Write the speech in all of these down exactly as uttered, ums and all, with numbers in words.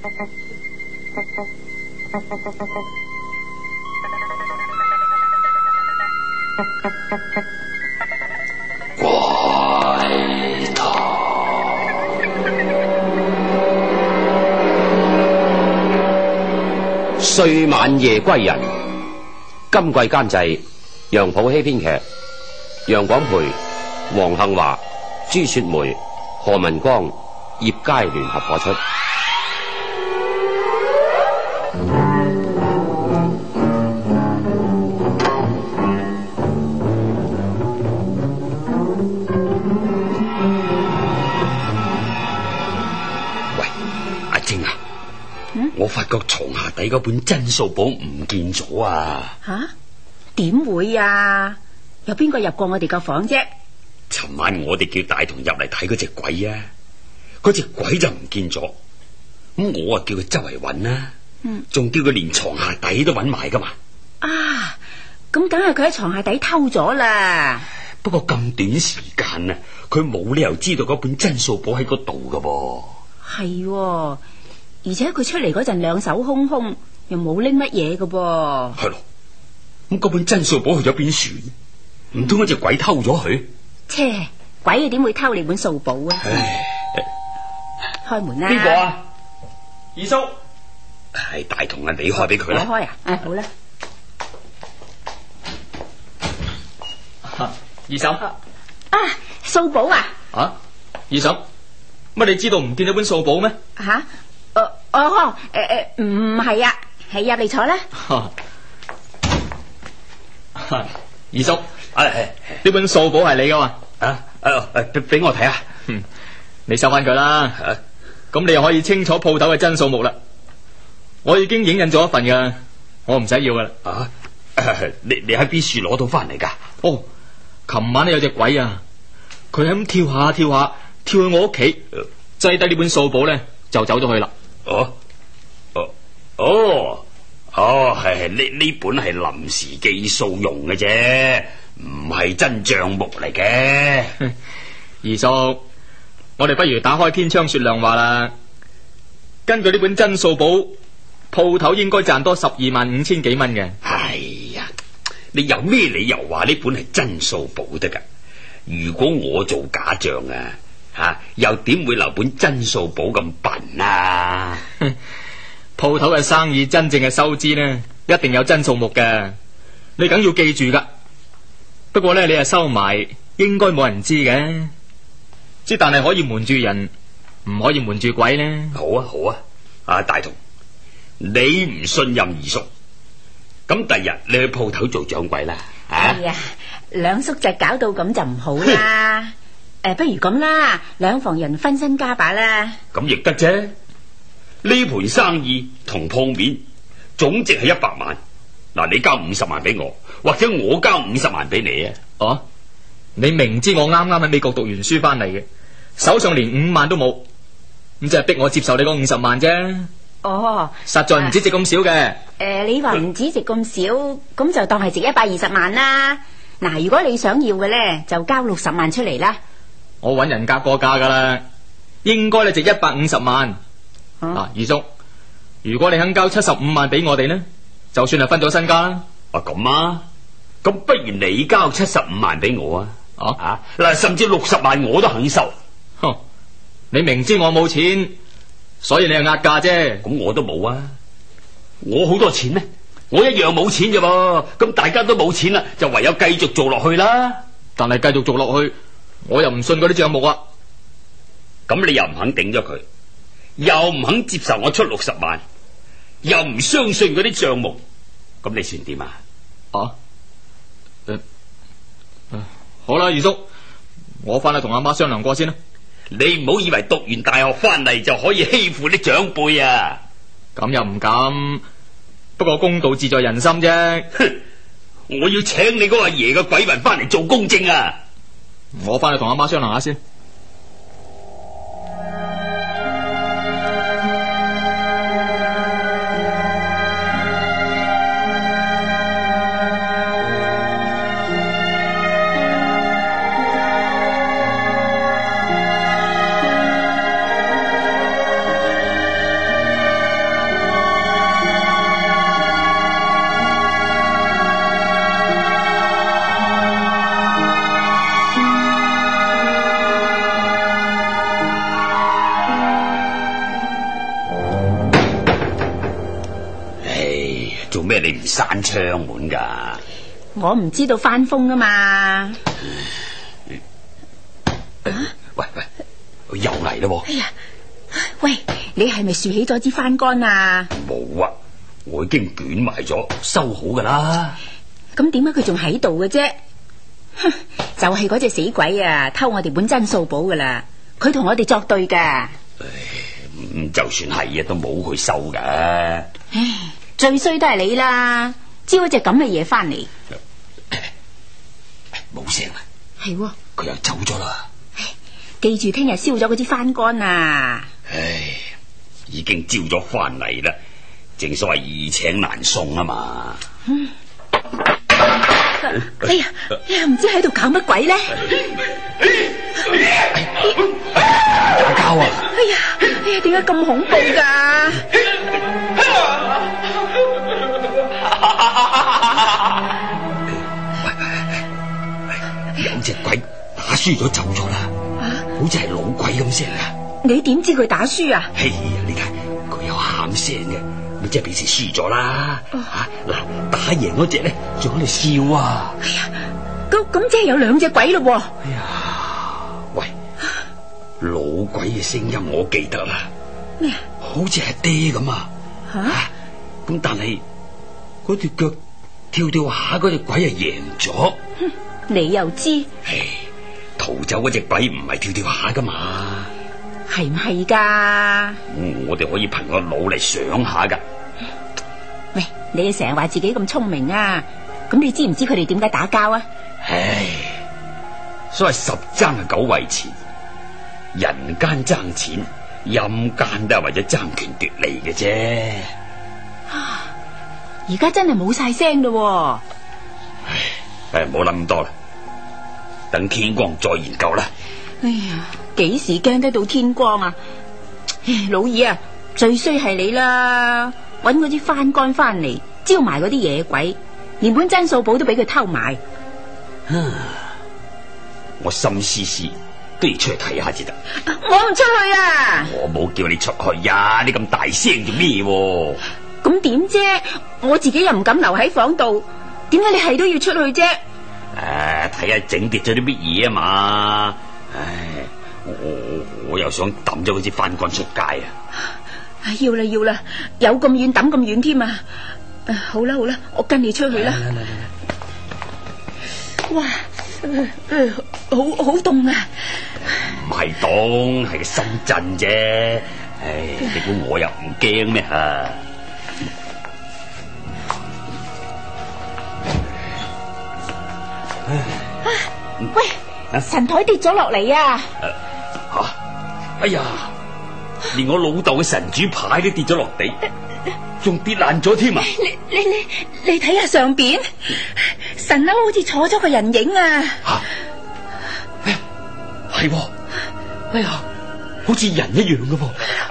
怪談歲晚夜歸人，今季監製楊普希，編劇楊廣培、黃杏華、朱雪梅、何文光、葉佳聯合播出。 我發覺床下底嗰本真數簿唔見咗啊！ 吓？點會啊？有邊個入過我哋個房啫？ 尋晚我哋叫大同入嚟睇嗰隻鬼啊，嗰隻鬼就唔見咗。咁我啊叫佢周圍揾啦，嗯，仲叫佢連床下底都揾埋噶嘛。 啊，咁梗係佢喺床下底偷咗啦。 不過咁短時間啊，佢冇理由知道嗰本真數簿喺嗰度噶噃。 係喎。而且佢出嚟嗰陣兩手空空，又冇拎乜嘢㗎噃。 係咯，咁嗰本真數簿去咗邊處？唔通嗰隻鬼偷咗佢？ 切，鬼又點會偷你本數簿啊？ 唉， 開門啦！ 邊個啊？二叔， 係大同啊，你開俾佢啦。 我開啊？誒，好啦。 二嬸啊，數簿啊？ 啊，二嬸，乜你知道唔見咗本數簿咩？ 吓？哦哦，誒誒，唔係啊，係入嚟坐啦。 二叔，呢本數簿係你噶嘛？ 啊誒，俾俾我睇下。 嗯，你收翻佢啦。咁你又可以清楚鋪頭嘅真數目啦。我已經影印咗一份噶，我唔使要噶啦。 啊，你你喺邊處攞到翻嚟噶？ 哦，琴晚咧有隻鬼啊，佢喺咁跳下跳下跳去我屋企，擠低呢本數簿咧就走咗去啦。 哦，哦，哦，哦，係呢呢本係臨時記數用嘅啫，唔係真賬目嚟嘅。 二叔，我哋不如打開天窗說亮話啦。根據呢本真數簿，鋪頭應該賺多十二萬五千幾蚊嘅。 哎呀，你有咩理由話呢本係真數簿得噶？如果我做假賬啊，吓、啊、又點會留本真數簿咁笨啊？ 鋪頭嘅生意真正嘅收支呢，一定有真數目嘅，你梗要記住噶。不過呢，你係收埋，應該冇人知嘅。之但係可以瞞住人，唔可以瞞住鬼呢。 好啊，好啊，阿大同，你唔信任二叔，咁第日你去鋪頭做掌櫃啦。 哎呀，兩叔就搞到咁就唔好啦。誒，不如咁啦，兩房人分身家把啦。 咁亦得啫。呢盤生意同鋪面總值係一百萬，嗱，你交五十萬俾我，或者我交五十萬俾你啊。 哦，你明知我啱啱喺美國讀完書翻嚟嘅，手上連五萬都冇，咁即係逼我接受你嗰五十萬啫。 哦， 實在唔止值咁少嘅。誒、 呃，你話唔止值咁少，咁就當係值一百二十萬啦。嗱，如果你想要嘅咧，就交六十萬出嚟啦。 我搵人夾過價噶啦，應該咧值一百五十萬。嗱、啊，二叔，如果你肯交七十五萬俾我哋呢，就算係分咗身家啦。 啊咁啊，咁不如你交七十五萬俾我啊。啊嗱、啊，甚至六十萬我都肯收。 哼，你明知我冇錢，所以你係壓價啫。 咁我都冇啊，我好多錢咩？我一樣冇錢啫噃。咁大家都冇錢啦，就唯有繼續做落去啦。 但係繼續做落去，我又唔信嗰啲賬目啊。 咁你又唔肯頂咗佢，又唔肯接受我出六十萬，又唔相信嗰啲賬目，咁你算點啊？ 啊？誒、呃，好啦，二叔，我翻去同阿媽商量過先啦。 你唔好以為讀完大學翻嚟就可以欺負啲長輩啊！ 咁又唔敢，不過公道自在人心啫。 哼！我要請你嗰個阿爺嘅鬼魂翻嚟做公證啊！ 我翻去同阿媽商量下先。 閂窗門噶？ 我唔知道翻風啊嘛。 喂喂，又嚟啦！ 哎呀，喂，你係咪豎起咗支番杆啊？ 冇啊，我已經捲埋咗，收好噶啦。 咁點解佢仲喺度嘅啫？哼，就係嗰隻死鬼啊，偷我哋本真數簿噶啦，佢同我哋作對噶。 咁就算係啊，都冇佢收噶。 唉，最衰都係你啦，招咗隻咁嘅嘢翻嚟。 冇聲啊， 係喎， 佢又走咗啦。 記住聽日燒咗嗰支番杆啊！ 唉，已經招咗翻嚟啦，正所謂易請難送啊嘛。 嗯，哎呀，哎呀，唔知喺度搞乜鬼咧？ 打交啊！ 哎呀，哎呀，點解咁恐怖噶？ 有隻鬼打輸咗走咗啦，好似係老鬼咁聲啊！ 你點知佢打輸啊？ 哎呀，你睇佢有喊聲嘅，咪即係表示輸咗啦。吓嗱、啊，打贏嗰隻咧，仲喺度笑啊！ 哎呀，咁咁即係有兩隻鬼咯。 哎呀，喂，老鬼嘅聲音我記得啦， 咩？ 好似係爹咁啊！吓、啊，咁但係嗰條腳跳跳下，嗰隻鬼係贏咗。 你又知？ 唉，逃走嗰隻鬼唔係跳跳下噶嘛？ 係唔係噶？ 我哋可以憑個腦嚟想下噶。 喂，你成日話自己咁聰明啊？咁你知唔知佢哋點解打交啊？ 唉，所謂十爭係九為錢，人間爭錢，陰間都係為咗爭權奪利嘅啫。 啊！而家真係冇晒聲咯。 唉，唔好諗咁多啦，等天光再研究啦。 哎呀，幾時驚得到天光啊？唉，老二啊，最衰係你啦，搵嗰支番杆翻嚟，招埋嗰啲野鬼，連本真數簿都俾佢偷埋。 我心思思都要出去睇下至得。 我唔出去啊！ 我冇叫你出去呀，你咁大聲做咩？ 咁點啫？我自己又唔敢留喺房度，點解你係都要出去啫？ 誒、啊，睇下整跌咗啲乜嘢啊嘛！唉，我我，我又想抌咗嗰支番杆出街啊！ 要啦要啦，有咁遠抌咁遠添啊！好啦好啦，我跟你出去啦。哇，呃呃、好好凍啊！ 唔係凍，係個心震啫。唉，你估我又唔驚咩吓？ 啊！喂，神台跌咗落嚟啊！ 吓、啊！哎呀，連我老豆嘅神主牌都跌咗落地，仲跌爛咗添啊！ 你你你你睇下上邊，神樓好似坐咗個人影啊！ 吓！哎呀，係喎！哎呀，好似人一樣嘅噃！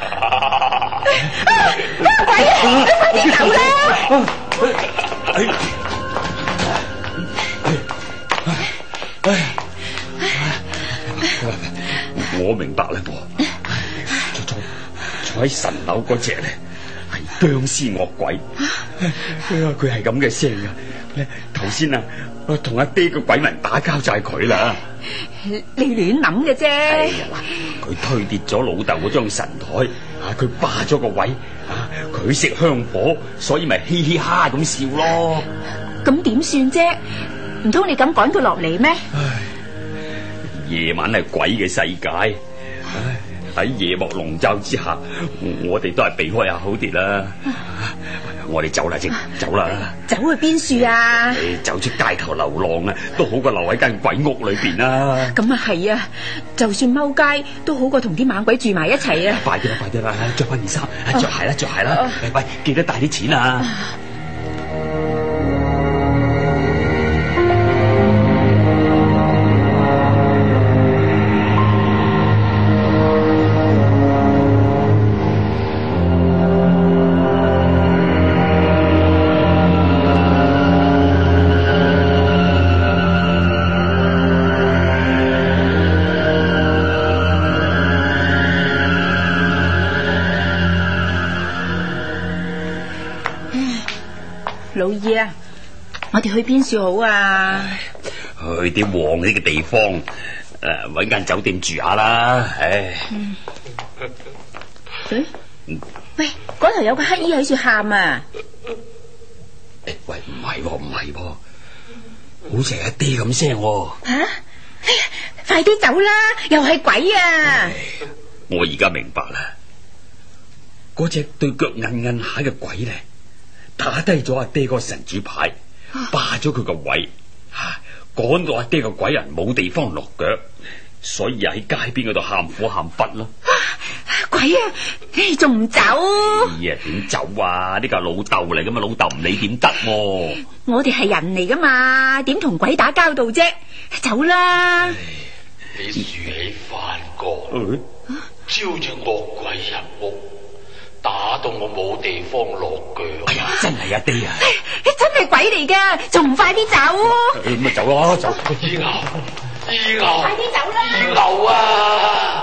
鬼啊！快啲走啦！ 我明白啦，噃，坐坐坐喺神樓嗰隻咧係僵屍惡鬼，佢係咁嘅聲啊！頭先啊，我同阿爹個鬼魂打交就係佢啦。 你亂諗嘅啫。 哎呀嗱，佢推跌咗老豆嗰張神台，啊，佢霸咗個位，啊，佢食香火，所以咪嘻嘻哈咁笑咯。 咁點算啫？唔通你咁趕佢落嚟咩？ 唉，夜晚係鬼嘅世界，唉，喺夜幕籠罩之下，我哋都係避開下好啲啦。我哋走啦，先走啦。 走去邊處啊？ 走出街頭流浪啊，都好過留喺間鬼屋裏邊啦。 咁啊係啊，就算踎街都好過同啲猛鬼住埋一齊啊！ 快啲啦，快啲啦，着翻件衫，着鞋啦，着鞋啦。喂，記得帶啲錢啊！ 我哋去邊處好啊？ 去啲旺啲嘅地方，誒，搵間酒店住下啦。唉， 嗯欸、喂，嗰頭有個乞衣喺處喊啊！ 誒，喂，唔係喎，唔係喎，好似係阿爹咁聲喎。 吓、啊，哎呀，快啲走啦，又係鬼啊！ 我而家明白啦，嗰隻對腳韌韌下嘅鬼咧，打低咗阿爹個神主牌，霸咗佢個位，吓趕到阿爹個鬼人冇地方落腳，所以喺街邊嗰度喊苦喊忽咯。 鬼啊，仲唔走？ 哎呀，點走啊？呢個係老豆嚟噶嘛，老豆唔理點得？ 我哋係人嚟噶嘛，點同鬼打交道啫？走啦！ 你豎起飯角，招住惡鬼入屋，打到我冇地方落腳。 哎呀，真係阿爹啊！ 真係鬼嚟噶，仲唔快啲走？ 咁咪走咯，走！ 二牛，二牛， 快啲走啦！ 二牛啊！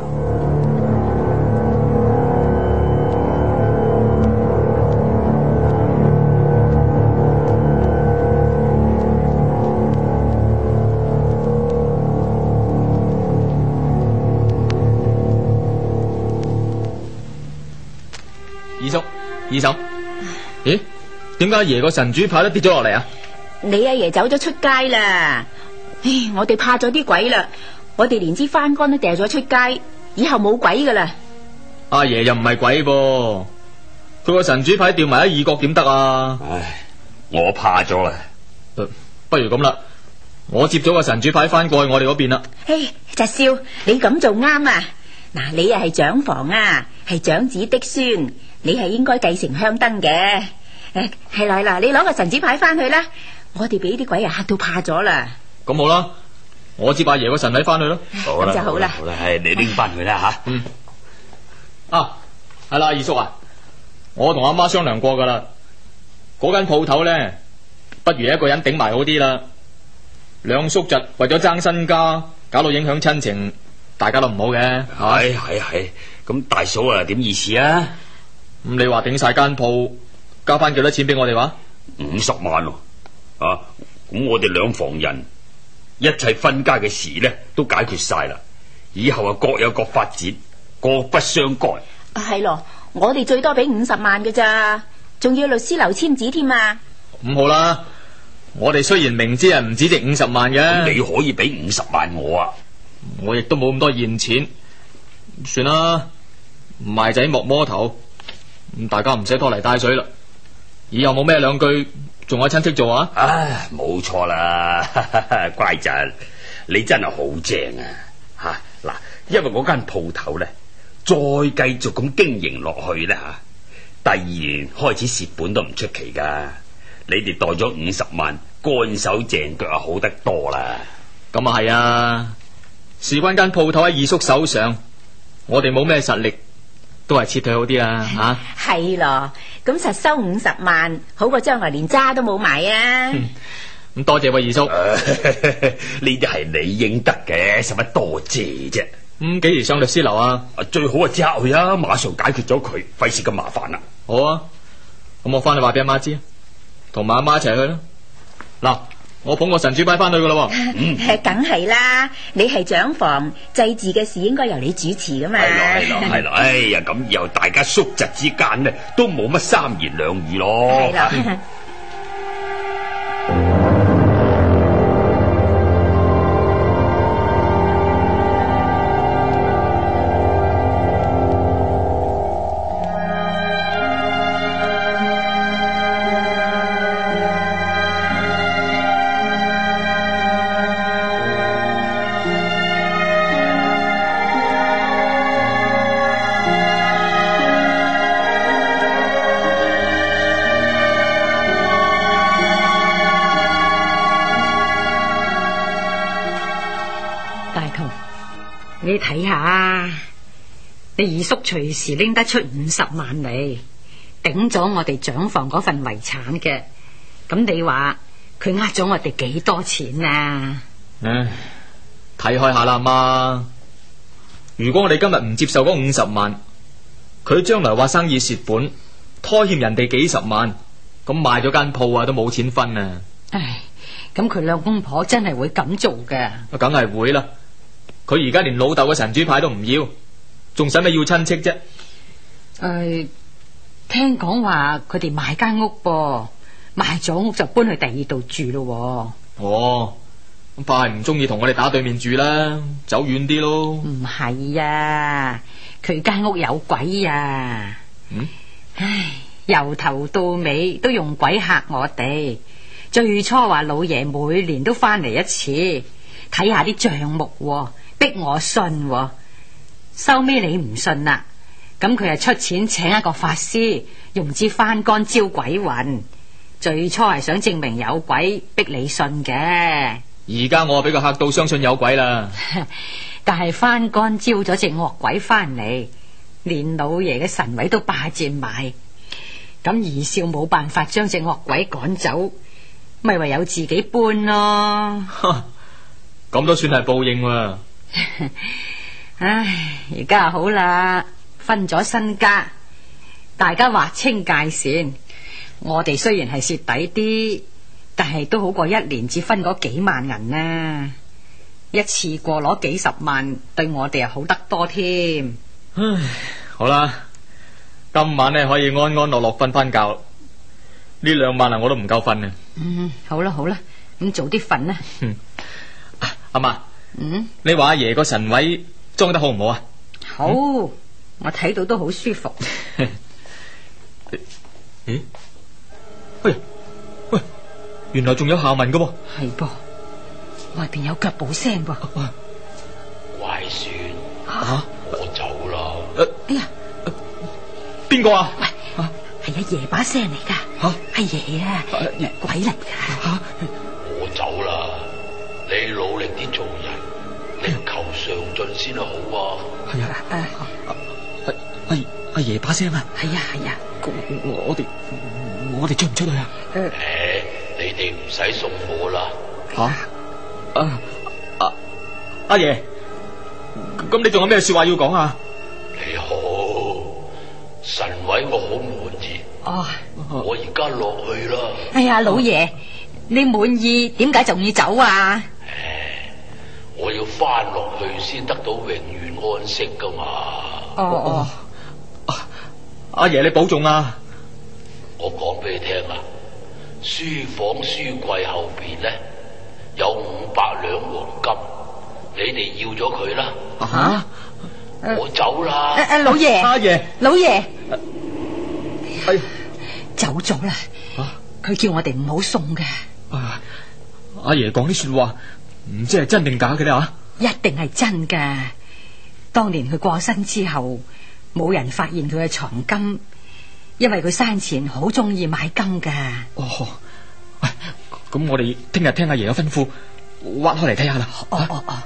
二叔，二嫂，咦？點解阿爺個神主牌都跌咗落嚟啊？ 你阿爺走咗出街啦！唉，我哋怕咗啲鬼啦，我哋連支番杆都掉咗出街，以後冇鬼噶啦。 阿爺又唔係鬼噃，佢個神主牌掉埋喺二角點得啊？ 唉，我怕咗啦。 不如咁啦，我接咗個神主牌翻過去我哋嗰邊啦。 唉，侄少，你咁做啱啊！嗱，你又係長房啊，係長子的孫。你係應該繼承香燈嘅，誒，係啦係啦，你攞個神主牌翻去啦，我哋俾啲鬼啊嚇到怕咗啦。 咁好啦，我接阿爺個神牌翻去咯。 好啦， 咁就好啦。 好啦，係你拎翻去啦吓。 嗯。啊，係啦，二叔啊，我同阿媽商量過噶啦，嗰間鋪頭咧，不如一個人頂埋好啲啦。兩叔侄為咗爭身家，搞到影響親情，大家都唔好嘅。 係係係，咁大嫂啊，點意思啊？ 咁你話頂晒間鋪，交翻幾多錢俾我哋話？ 五十萬咯，啊！咁我哋兩房人一切分家嘅事咧，都解決晒啦。以後啊，各有各發展，各不相干。 啊，係咯，我哋最多俾五十萬嘅咋，仲要律師樓簽字添啊！ 咁好啦，我哋雖然明知係唔止值五十萬嘅， 你可以俾五十萬我啊， 我亦都冇咁多現錢，算啦，賣仔莫摸頭。咁大家唔使拖泥帶水啦，以後冇咩兩句，仲有親戚做啊？ 唉，冇錯啦，乖侄，你真係好正啊！吓嗱，因為嗰間鋪頭咧，再繼續咁經營落去咧吓，第二年開始蝕本都唔出奇噶。你哋袋咗五十萬，乾手淨腳啊，好得多啦。 咁啊係啊，事關間鋪頭喺二叔手上，我哋冇咩實力。都係撤退好啲啊！吓、啊， 係咯，咁實收五十萬，好過將來連渣都冇埋啊！咁、 嗯、多謝位二叔， 呢啲係你應得嘅，使乜多謝啫？ 咁幾、嗯、時上律師樓啊？ 最好啊，即刻去啊，馬上解決咗佢，費事咁麻煩啦。 好啊，咁我翻去話俾阿媽知，同埋阿媽一齊去啦。嗱。我捧個神主牌翻去噶啦， 嗯，梗係啦，你係長房，祭祀嘅事應該由你主持噶嘛。 係咯係咯係咯，哎呀，咁以後大家叔侄之間呢，都冇乜三言兩語咯。係啦。 你睇下，你二叔隨時拎得出五十萬嚟，頂咗我哋長房嗰份遺產嘅，咁你話佢呃咗我哋幾多錢啊？ 唉，睇開下啦，媽。如果我哋今日唔接受嗰五十萬，佢將來話生意蝕本，拖欠人哋幾十萬， 咁賣咗間鋪啊，都冇錢分啊！ 唉，咁佢兩公婆真係會咁做嘅？ 梗係會啦！佢而家連老豆嘅神主牌都唔要，仲使咩要親戚啫？ 誒，聽講話佢哋買間屋噃，賣咗屋就搬去第二度住咯。 哦，咁怕係唔中意同我哋打對面住啦，走遠啲咯。 唔係啊，佢間屋有鬼啊！ 嗯， 唉，由頭到尾都用鬼嚇我哋。最初話老爺每年都翻嚟一次，睇下啲賬目，逼我信。收尾你唔信啦，咁佢就出錢請一個法師，用支番杆招鬼魂。最初係想證明有鬼，逼你信嘅。 而家我俾佢嚇到相信有鬼啦。 但係番杆招咗隻惡鬼翻嚟，連老爺嘅神位都霸佔埋。咁二少冇辦法將隻惡鬼趕走，咪唯有自己搬咯。 咁都算係報應喎。 唉，而家好啦，分咗身家，大家劃清界線。我哋雖然係蝕底啲，但係都好過一年只分嗰幾萬銀啊！一次過攞幾十萬，對我哋又好得多添。 唉，好啦，今晚呢可以安安樂樂瞓翻覺。呢兩晚啊，我都唔夠瞓啊。 嗯，好啦好啦，咁早啲瞓啦。 嗯，阿媽， 嗯， 你話阿爺個神位裝得好唔好啊？ 好，嗯、我睇到都好舒服。 咦？喂喂，原來仲有下文噶噃。 係噃，外邊有腳步聲噃。 乖孫， 啊， 我走啦。 哎呀， 邊個啊？ 喂，係阿爺把聲嚟噶。 吓， 阿爺啊，鬼嚟噶。 吓， 我走啦，你努力啲做人，力求上進先好啊。 係啊，阿阿阿阿爺把聲啊。 係啊係啊， 我我哋我哋出唔出去啊？ 誒，你哋唔使送我啦。 吓，啊阿阿爺，咁你仲有咩說話要講啊？ 你好，神位我好滿意。 哦， 我而家落去啦。 哎呀，老爺，你滿意點解仲要走啊？ 誒，我要翻落去先得到永遠安息噶嘛。 哦哦， 阿爺你保重啊！ 我講俾你聽啊，書房書櫃後邊咧有五百兩黃金，你哋要咗佢啦。 啊！ 我走啦。 誒誒，老爺， 阿爺， 老爺， 哎， 走咗啦。佢叫我哋唔好送嘅。 阿阿爺講啲說話，唔知係真定假嘅咧吓？ 一定係真㗎。當年佢過身之後，冇人發現佢嘅藏金。因為佢生前好中意買金噶。 哦，喂，咁我哋聽日聽阿爺嘅吩咐，挖開嚟睇下啦。 哦哦哦。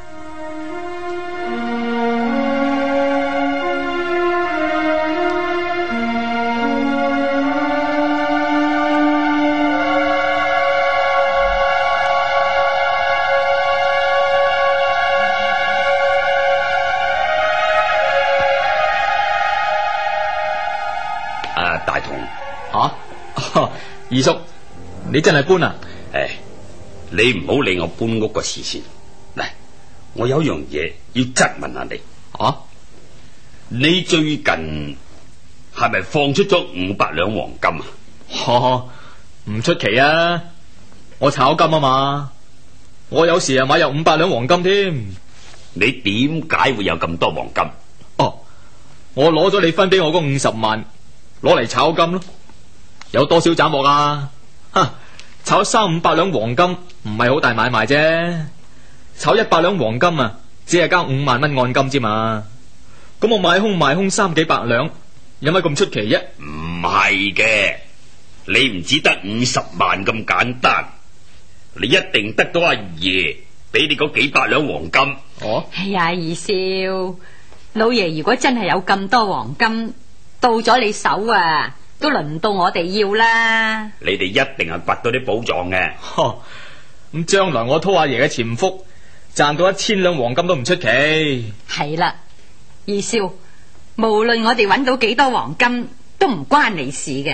大同， 啊，二叔，你真係搬啊？ 誒，你唔好理我搬屋個事先。嗱，我有樣嘢要質問下你。 啊， 你最近係咪放出咗五百兩黃金啊？ 哦，唔出奇啊！我炒金啊嘛，我有時啊買有五百兩黃金添。 你點解會有咁多黃金？ 哦，我攞咗你分俾我嗰五十萬。攞嚟炒金咯，有多少斬獲啊？哈，炒三五百兩黃金唔係好大買賣啫，炒一百兩黃金啊，只係交五萬蚊按金之嘛。咁我買空賣空三幾百兩，有乜咁出奇啫？ 唔係嘅，你唔只得五十萬咁簡單，你一定得到阿爺俾你嗰幾百兩黃金。 哦， 哎呀，二少，老爺如果真係有咁多黃金，到咗你手啊，都輪唔到我哋要啦。 你哋一定係掘到啲寶藏嘅。 呵，咁將來我拖阿爺嘅潛伏，賺到一千兩黃金都唔出奇。 係啦，二少，無論我哋搵到幾多黃金，都唔關你事嘅。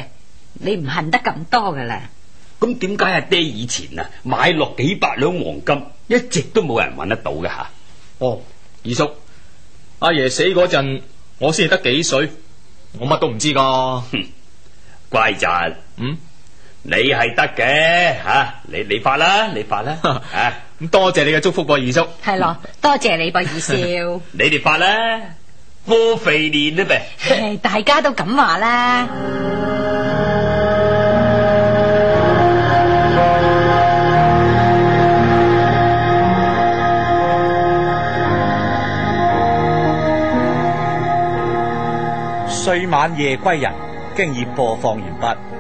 你唔恨得咁多噶啦。 咁點解阿爹以前啊買落幾百兩黃金，一直都冇人揾得到嘅吓？ 哦，二叔，阿爺死嗰陣，我先係得幾歲，我乜都唔知噶。 哼，乖侄， 嗯， 你係得嘅吓，你你發啦，你發啦，啊， 咁多謝你嘅祝福噃，二叔。 係咯，多謝你噃，二少。 你哋發啦，過肥年啦唄。 唉大家都咁話啦。 歲晚夜歸人經已播放完畢。